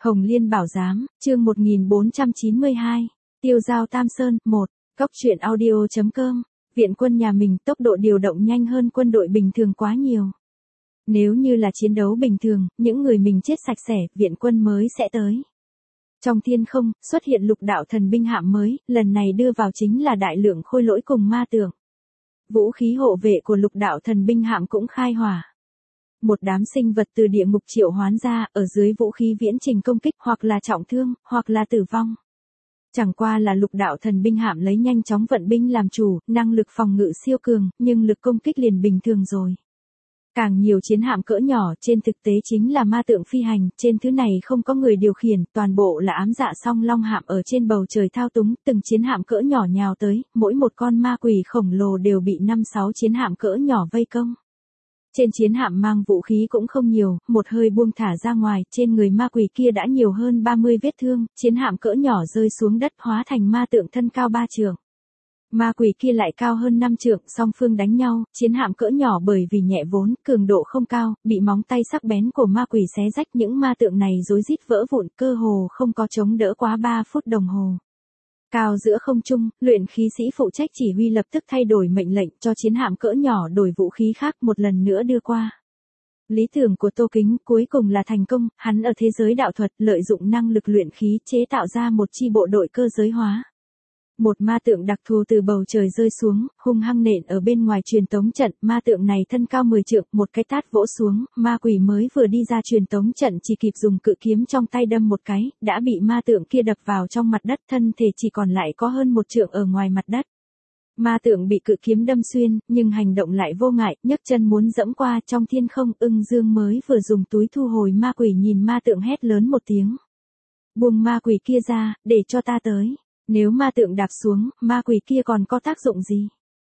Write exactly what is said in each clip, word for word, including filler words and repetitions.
Hồng Liên Bảo Giám, chương một nghìn bốn trăm chín mươi hai, Tiêu Giao Tam Sơn, một, Cóc truyện audio.com, viện quân nhà mình tốc độ điều động nhanh hơn quân đội bình thường quá nhiều. Nếu như là chiến đấu bình thường, những người mình chết sạch sẽ, viện quân mới sẽ tới. Trong thiên không, xuất hiện lục đạo thần binh hạm mới, lần này đưa vào chính là đại lượng khôi lỗi cùng ma tượng. Vũ khí hộ vệ của lục đạo thần binh hạm cũng khai hỏa. Một đám sinh vật từ địa ngục triệu hoán ra, ở dưới vũ khí viễn trình công kích hoặc là trọng thương, hoặc là tử vong. Chẳng qua là lục đạo thần binh hạm lấy nhanh chóng vận binh làm chủ, năng lực phòng ngự siêu cường, nhưng lực công kích liền bình thường rồi. Càng nhiều chiến hạm cỡ nhỏ trên thực tế chính là ma tượng phi hành, trên thứ này không có người điều khiển, toàn bộ là ám dạ song long hạm ở trên bầu trời thao túng, từng chiến hạm cỡ nhỏ nhào tới, mỗi một con ma quỷ khổng lồ đều bị năm sáu chiến hạm cỡ nhỏ vây công. Trên chiến hạm mang vũ khí cũng không nhiều, một hơi buông thả ra ngoài, trên người ma quỷ kia đã nhiều hơn ba mươi vết thương, chiến hạm cỡ nhỏ rơi xuống đất hóa thành ma tượng thân cao ba trượng. Ma quỷ kia lại cao hơn năm trượng, song phương đánh nhau, chiến hạm cỡ nhỏ bởi vì nhẹ vốn, cường độ không cao, bị móng tay sắc bén của ma quỷ xé rách, những ma tượng này rối rít vỡ vụn, cơ hồ không có chống đỡ quá ba phút đồng hồ. Cao giữa không trung, luyện khí sĩ phụ trách chỉ huy lập tức thay đổi mệnh lệnh cho chiến hạm cỡ nhỏ đổi vũ khí khác một lần nữa đưa qua. Lý tưởng của Tô Kính cuối cùng là thành công, hắn ở thế giới đạo thuật lợi dụng năng lực luyện khí chế tạo ra một chi bộ đội cơ giới hóa. Một ma tượng đặc thù từ bầu trời rơi xuống, hung hăng nện ở bên ngoài truyền tống trận, ma tượng này thân cao mười trượng, một cái tát vỗ xuống, ma quỷ mới vừa đi ra truyền tống trận chỉ kịp dùng cự kiếm trong tay đâm một cái, đã bị ma tượng kia đập vào trong mặt đất, thân thể chỉ còn lại có hơn một trượng ở ngoài mặt đất. Ma tượng bị cự kiếm đâm xuyên, nhưng hành động lại vô ngại, nhấc chân muốn dẫm qua trong thiên không, Ưng Dương mới vừa dùng túi thu hồi ma quỷ nhìn ma tượng hét lớn một tiếng. Buông ma quỷ kia ra, để cho ta tới. Nếu ma tượng đạp xuống, ma quỷ kia còn có tác dụng gì?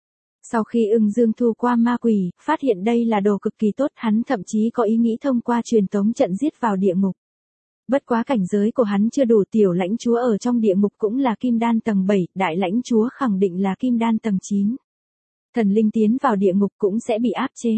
Sau khi Ưng Dương thu qua ma quỷ, phát hiện đây là đồ cực kỳ tốt, hắn thậm chí có ý nghĩ thông qua truyền tống trận giết vào địa ngục. Bất quá cảnh giới của hắn chưa đủ, tiểu lãnh chúa ở trong địa ngục cũng là kim đan tầng bảy, đại lãnh chúa khẳng định là kim đan tầng chín. Thần linh tiến vào địa ngục cũng sẽ bị áp chế.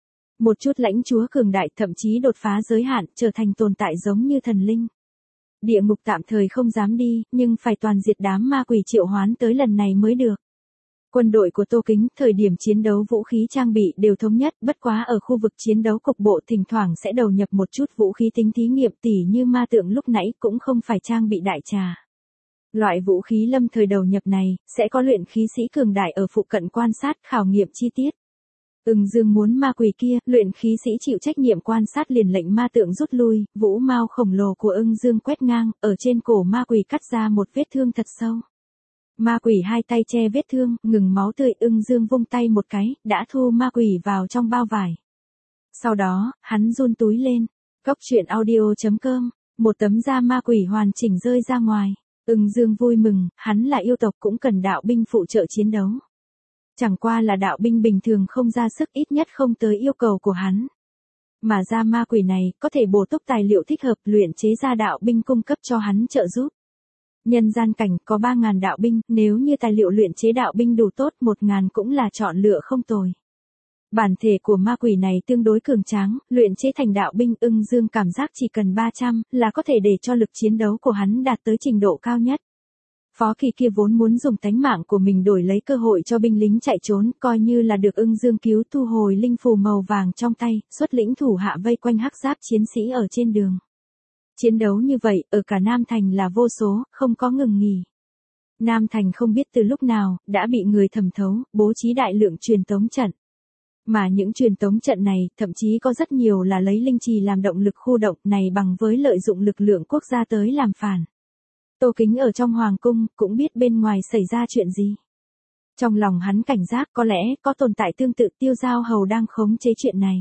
Một chút lãnh chúa cường đại thậm chí đột phá giới hạn, trở thành tồn tại giống như thần linh. Địa ngục tạm thời không dám đi, nhưng phải toàn diệt đám ma quỷ triệu hoán tới lần này mới được. Quân đội của Tô Kính, thời điểm chiến đấu vũ khí trang bị đều thống nhất, bất quá ở khu vực chiến đấu cục bộ thỉnh thoảng sẽ đầu nhập một chút vũ khí tính thí nghiệm, tỉ như ma tượng lúc nãy cũng không phải trang bị đại trà. Loại vũ khí lâm thời đầu nhập này, sẽ có luyện khí sĩ cường đại ở phụ cận quan sát, khảo nghiệm chi tiết. Ưng Dương muốn ma quỷ kia, luyện khí sĩ chịu trách nhiệm quan sát liền lệnh ma tượng rút lui, vũ mao khổng lồ của Ưng Dương quét ngang, ở trên cổ ma quỷ cắt ra một vết thương thật sâu. Ma quỷ hai tay che vết thương, ngừng máu tươi, Ưng Dương vung tay một cái, đã thu ma quỷ vào trong bao vải. Sau đó, hắn run túi lên, cóc truyện audio.com, một tấm da ma quỷ hoàn chỉnh rơi ra ngoài. Ưng Dương vui mừng, hắn là yêu tộc cũng cần đạo binh phụ trợ chiến đấu. Chẳng qua là đạo binh bình thường không ra sức, ít nhất không tới yêu cầu của hắn. Mà ra ma quỷ này, có thể bổ túc tài liệu thích hợp luyện chế ra đạo binh cung cấp cho hắn trợ giúp. Nhân gian cảnh có ba ngàn đạo binh, nếu như tài liệu luyện chế đạo binh đủ tốt, một ngàn cũng là chọn lựa không tồi. Bản thể của ma quỷ này tương đối cường tráng, luyện chế thành đạo binh, Ưng Dương cảm giác chỉ cần ba trăm, là có thể để cho lực chiến đấu của hắn đạt tới trình độ cao nhất. Phó Kỳ kia vốn muốn dùng tánh mạng của mình đổi lấy cơ hội cho binh lính chạy trốn, coi như là được Ưng Dương cứu, thu hồi linh phù màu vàng trong tay, xuất lĩnh thủ hạ vây quanh hắc giáp chiến sĩ ở trên đường. Chiến đấu như vậy, ở cả Nam Thành là vô số, không có ngừng nghỉ. Nam Thành không biết từ lúc nào, đã bị người thẩm thấu, bố trí đại lượng truyền tống trận. Mà những truyền tống trận này, thậm chí có rất nhiều là lấy linh trì làm động lực khu động này bằng với lợi dụng lực lượng quốc gia tới làm phản. Tô Kính ở trong hoàng cung, cũng biết bên ngoài xảy ra chuyện gì. Trong lòng hắn cảnh giác, có lẽ, có tồn tại tương tự, Tiêu Giao Hầu đang khống chế chuyện này.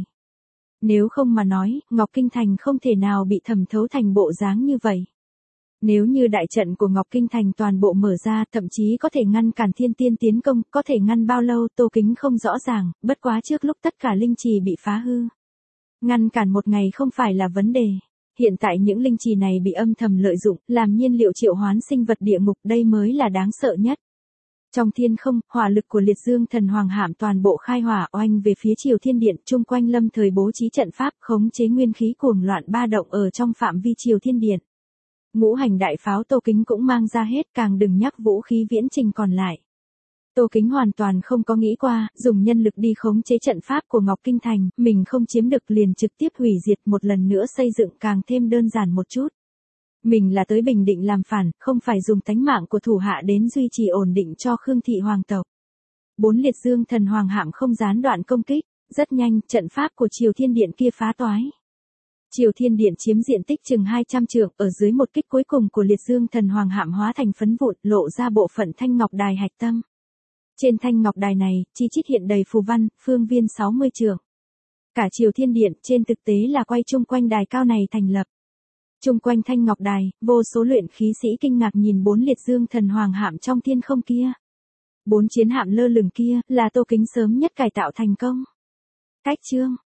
Nếu không mà nói, Ngọc Kinh Thành không thể nào bị thẩm thấu thành bộ dáng như vậy. Nếu như đại trận của Ngọc Kinh Thành toàn bộ mở ra, thậm chí có thể ngăn cản thiên tiên tiến công, có thể ngăn bao lâu Tô Kính không rõ ràng, bất quá trước lúc tất cả linh trì bị phá hư. Ngăn cản một ngày không phải là vấn đề. Hiện tại những linh trì này bị âm thầm lợi dụng, làm nhiên liệu triệu hoán sinh vật địa ngục, đây mới là đáng sợ nhất. Trong thiên không, hỏa lực của liệt dương thần hoàng hạm toàn bộ khai hỏa oanh về phía Triều Thiên Điện, chung quanh lâm thời bố trí trận pháp, khống chế nguyên khí cuồng loạn ba động ở trong phạm vi Triều Thiên Điện. Ngũ hành đại pháo Tô Kính cũng mang ra hết, càng đừng nhắc vũ khí viễn trình còn lại. Tô Kính hoàn toàn không có nghĩ qua, dùng nhân lực đi khống chế trận pháp của Ngọc Kinh Thành, mình không chiếm được liền trực tiếp hủy diệt, một lần nữa xây dựng càng thêm đơn giản một chút. Mình là tới Bình Định làm phản, không phải dùng tánh mạng của thủ hạ đến duy trì ổn định cho Khương thị hoàng tộc. Bốn liệt dương thần hoàng hạm không gián đoạn công kích, rất nhanh, trận pháp của Triều Thiên Điện kia phá toái. Triều Thiên Điện chiếm diện tích chừng hai trăm trượng, ở dưới một kích cuối cùng của liệt dương thần hoàng hạm hóa thành phấn vụn, lộ ra bộ phận thanh ngọc đài hạch tâm. Trên thanh ngọc đài này, chi chít hiện đầy phù văn, phương viên sáu mươi trượng. Cả Triều Thiên Điện trên thực tế là quay chung quanh đài cao này thành lập. Chung quanh thanh ngọc đài, vô số luyện khí sĩ kinh ngạc nhìn bốn liệt dương thần hoàng hạm trong thiên không kia. Bốn chiến hạm lơ lửng kia là Tô Kính sớm nhất cải tạo thành công. Cách chương